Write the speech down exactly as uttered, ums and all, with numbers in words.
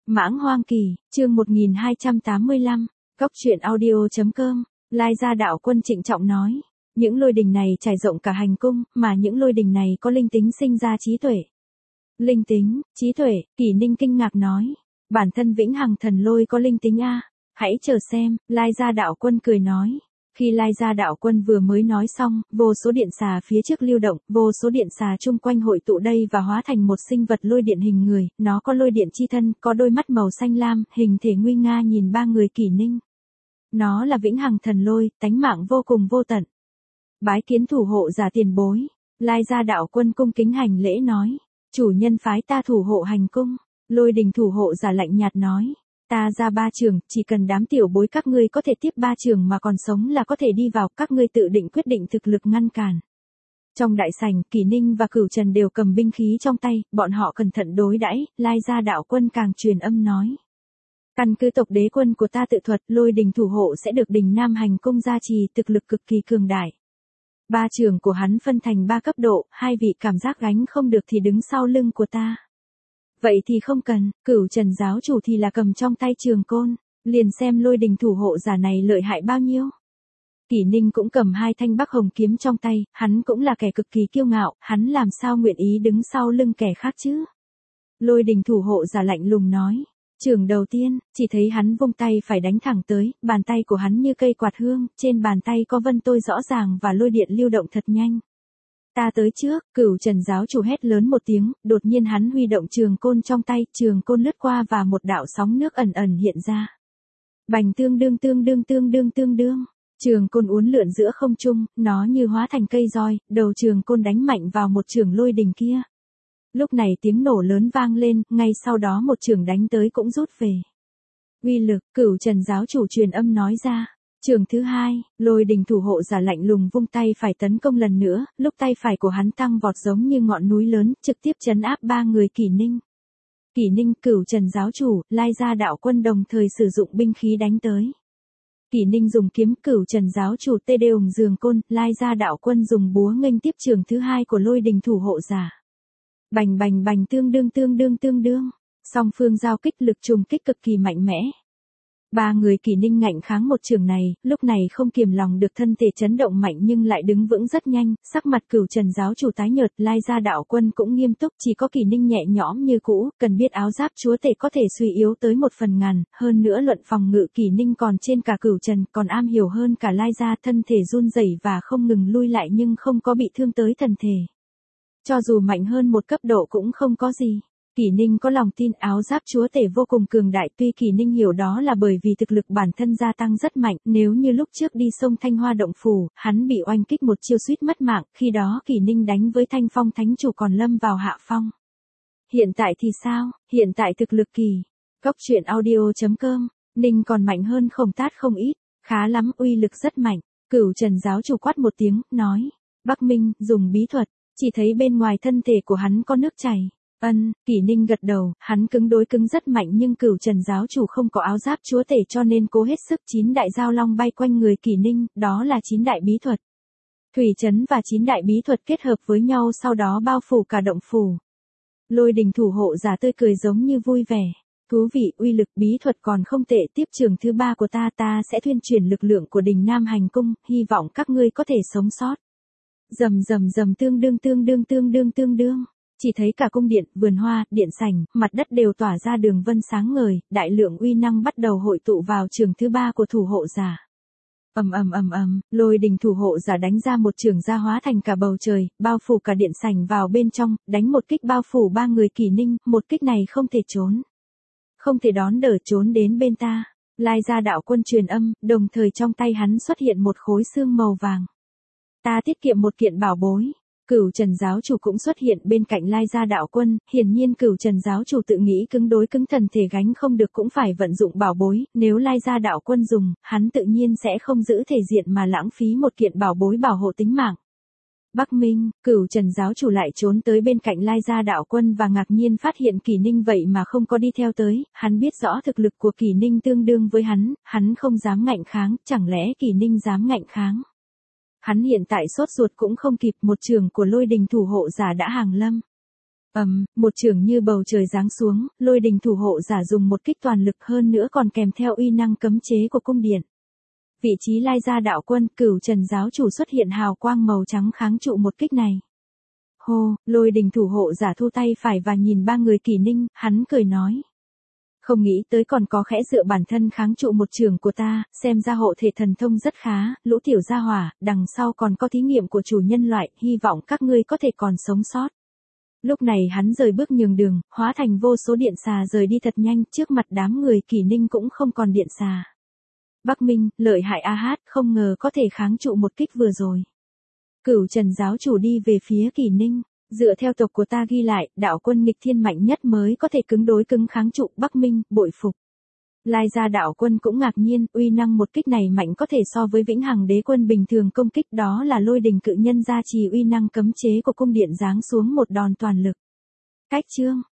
Mãng Hoang Kỳ, chương một nghìn hai trăm tám mươi lăm, Cóc truyện audio.com, Lai Gia đạo quân trịnh trọng nói. Những lôi đình này trải rộng cả hành cung, mà những lôi đình này có linh tính sinh ra trí tuệ. Linh tính, trí tuệ, Kỷ Ninh kinh ngạc nói. Bản thân vĩnh hằng thần lôi có linh tính a, hãy chờ xem, Lai Gia đạo quân cười nói. Khi Lai Gia đạo quân vừa mới nói xong, vô số điện xà phía trước lưu động, vô số điện xà chung quanh hội tụ đây và hóa thành một sinh vật lôi điện hình người, nó có lôi điện chi thân, có đôi mắt màu xanh lam, hình thể nguy nga nhìn ba người Kỷ Ninh. Nó là vĩnh hằng thần lôi, tánh mạng vô cùng vô tận. Bái kiến thủ hộ giả tiền bối, Lai Gia đạo quân cung kính hành lễ nói, chủ nhân phái ta thủ hộ hành cung. Lôi đình thủ hộ giả lạnh nhạt nói, ta ra ba trường, chỉ cần đám tiểu bối các ngươi có thể tiếp ba trường mà còn sống là có thể đi vào, các ngươi tự định quyết định thực lực ngăn cản. Trong đại sảnh, Kỷ Ninh và Cửu Trần đều cầm binh khí trong tay, bọn họ cẩn thận đối đãi, Lai Gia đạo quân càng truyền âm nói. Căn cứ tộc đế quân của ta tự thuật, lôi đình thủ hộ sẽ được đình Nam hành cung gia trì, thực lực cực kỳ cường đại. Ba trường của hắn phân thành ba cấp độ, hai vị cảm giác gánh không được thì đứng sau lưng của ta. Vậy thì không cần, Cửu Trần giáo chủ thì là cầm trong tay trường côn, liền xem lôi đình thủ hộ giả này lợi hại bao nhiêu. Kỷ Ninh cũng cầm hai thanh Bắc Hồng kiếm trong tay, hắn cũng là kẻ cực kỳ kiêu ngạo, hắn làm sao nguyện ý đứng sau lưng kẻ khác chứ. Lôi đình thủ hộ giả lạnh lùng nói, trường đầu tiên, chỉ thấy hắn vung tay phải đánh thẳng tới, bàn tay của hắn như cây quạt hương, trên bàn tay có vân tôi rõ ràng và lôi điện lưu động thật nhanh. Ta tới trước, Cửu Trần giáo chủ hét lớn một tiếng, đột nhiên hắn huy động trường côn trong tay, trường côn lướt qua và một đạo sóng nước ẩn ẩn hiện ra. Bành tương đương tương đương tương đương tương đương, trường côn uốn lượn giữa không trung, nó như hóa thành cây roi, đầu trường côn đánh mạnh vào một trường lôi đình kia. Lúc này tiếng nổ lớn vang lên, ngay sau đó một trường đánh tới cũng rút về. Uy lực, Cửu Trần giáo chủ truyền âm nói ra. Trường thứ hai, lôi đình thủ hộ giả lạnh lùng vung tay phải tấn công lần nữa, lúc tay phải của hắn tăng vọt giống như ngọn núi lớn, trực tiếp trấn áp ba người Kỷ Ninh. Kỷ Ninh, Cửu Trần giáo chủ, Lai Gia đạo quân đồng thời sử dụng binh khí đánh tới. Kỷ Ninh dùng kiếm, Cửu Trần giáo chủ tê đê ủng giường côn, Lai Gia đạo quân dùng búa nghênh tiếp trường thứ hai của lôi đình thủ hộ giả. Bành bành bành tương đương tương đương tương đương, song phương giao kích lực trùng kích cực kỳ mạnh mẽ. Ba người Kỷ Ninh ngạnh kháng một trường này, lúc này không kiềm lòng được thân thể chấn động mạnh nhưng lại đứng vững rất nhanh, sắc mặt Cửu Trần giáo chủ tái nhợt, Lai Gia đạo quân cũng nghiêm túc, chỉ có Kỷ Ninh nhẹ nhõm như cũ, cần biết áo giáp chúa tể có thể suy yếu tới một phần ngàn, hơn nữa luận phòng ngự Kỷ Ninh còn trên cả Cửu Trần, còn am hiểu hơn cả Lai Gia, thân thể run rẩy và không ngừng lui lại nhưng không có bị thương tới thần thể. Cho dù mạnh hơn một cấp độ cũng không có gì. Kỷ Ninh có lòng tin áo giáp chúa tể vô cùng cường đại, tuy Kỷ Ninh hiểu đó là bởi vì thực lực bản thân gia tăng rất mạnh, nếu như lúc trước đi sông Thanh Hoa động phủ, hắn bị oanh kích một chiêu suýt mất mạng, khi đó Kỷ Ninh đánh với Thanh Phong thánh chủ còn lâm vào hạ phong. Hiện tại thì sao, hiện tại thực lực kỳ, Cóc truyện audio.com, Ninh còn mạnh hơn Khổng Tát không ít, khá lắm, uy lực rất mạnh, Cửu Trần giáo chủ quát một tiếng, nói, Bắc Minh, dùng bí thuật, chỉ thấy bên ngoài thân thể của hắn có nước chảy. Ân, Kỷ Ninh gật đầu, hắn cứng đối cứng rất mạnh nhưng Cửu Trần giáo chủ không có áo giáp chúa tể cho nên cố hết sức, chín đại giao long bay quanh người Kỷ Ninh, đó là chín đại bí thuật. Thủy trấn và chín đại bí thuật kết hợp với nhau sau đó bao phủ cả động phủ. Lôi đình thủ hộ giả tươi cười giống như vui vẻ. Thú vị, uy lực bí thuật còn không tệ, tiếp trường thứ ba của ta ta sẽ thuyên truyền lực lượng của đình Nam hành cung, hy vọng các ngươi có thể sống sót. Rầm rầm rầm tương đương tương đương tương đương tương đương. Chỉ thấy cả cung điện, vườn hoa, điện sảnh, mặt đất đều tỏa ra đường vân sáng ngời, đại lượng uy năng bắt đầu hội tụ vào trường thứ ba của thủ hộ giả. Ầm ầm ầm ầm, lôi đình thủ hộ giả đánh ra một trường ra hóa thành cả bầu trời, bao phủ cả điện sảnh vào bên trong, đánh một kích bao phủ ba người Kỷ Ninh, một kích này không thể trốn. Không thể đón đỡ trốn đến bên ta. Lai Gia đạo quân truyền âm, đồng thời trong tay hắn xuất hiện một khối xương màu vàng. Ta tiết kiệm một kiện bảo bối. Cửu Trần giáo chủ cũng xuất hiện bên cạnh Lai Gia đạo quân, hiển nhiên Cửu Trần giáo chủ tự nghĩ cứng đối cứng thần thể gánh không được cũng phải vận dụng bảo bối, nếu Lai Gia đạo quân dùng, hắn tự nhiên sẽ không giữ thể diện mà lãng phí một kiện bảo bối bảo hộ tính mạng. Bắc Minh, Cửu Trần giáo chủ lại trốn tới bên cạnh Lai Gia đạo quân và ngạc nhiên phát hiện Kỷ Ninh vậy mà không có đi theo tới, hắn biết rõ thực lực của Kỷ Ninh tương đương với hắn, hắn không dám ngạnh kháng, chẳng lẽ Kỷ Ninh dám ngạnh kháng. Hắn hiện tại sốt ruột cũng không kịp, một trường của lôi đình thủ hộ giả đã hàng lâm. Ầm, một chưởng như bầu trời giáng xuống, lôi đình thủ hộ giả dùng một kích toàn lực hơn nữa còn kèm theo uy năng cấm chế của cung điện. Vị trí Lai Gia đạo quân, Cửu Trần giáo chủ xuất hiện hào quang màu trắng kháng trụ một kích này. Hô, lôi đình thủ hộ giả thu tay phải và nhìn ba người Kỷ Ninh, hắn cười nói. Không nghĩ tới còn có khẽ dựa bản thân kháng trụ một trường của ta, xem ra hộ thể thần thông rất khá, lũ tiểu gia hỏa, đằng sau còn có thí nghiệm của chủ nhân loại, hy vọng các ngươi có thể còn sống sót. Lúc này hắn rời bước nhường đường, hóa thành vô số điện xà rời đi thật nhanh, trước mặt đám người Kỷ Ninh cũng không còn điện xà. Bắc Minh, lợi hại a hát, không ngờ có thể kháng trụ một kích vừa rồi. Cửu Trần giáo chủ đi về phía Kỷ Ninh, dựa theo tộc của ta ghi lại, đạo quân nghịch thiên mạnh nhất mới có thể cứng đối cứng kháng trụ. Bắc Minh, bội phục. Lai Gia đạo quân cũng ngạc nhiên, uy năng một kích này mạnh có thể so với vĩnh hằng đế quân bình thường công kích, đó là lôi đình cự nhân gia trì uy năng cấm chế của cung điện giáng xuống một đòn toàn lực. Cách chương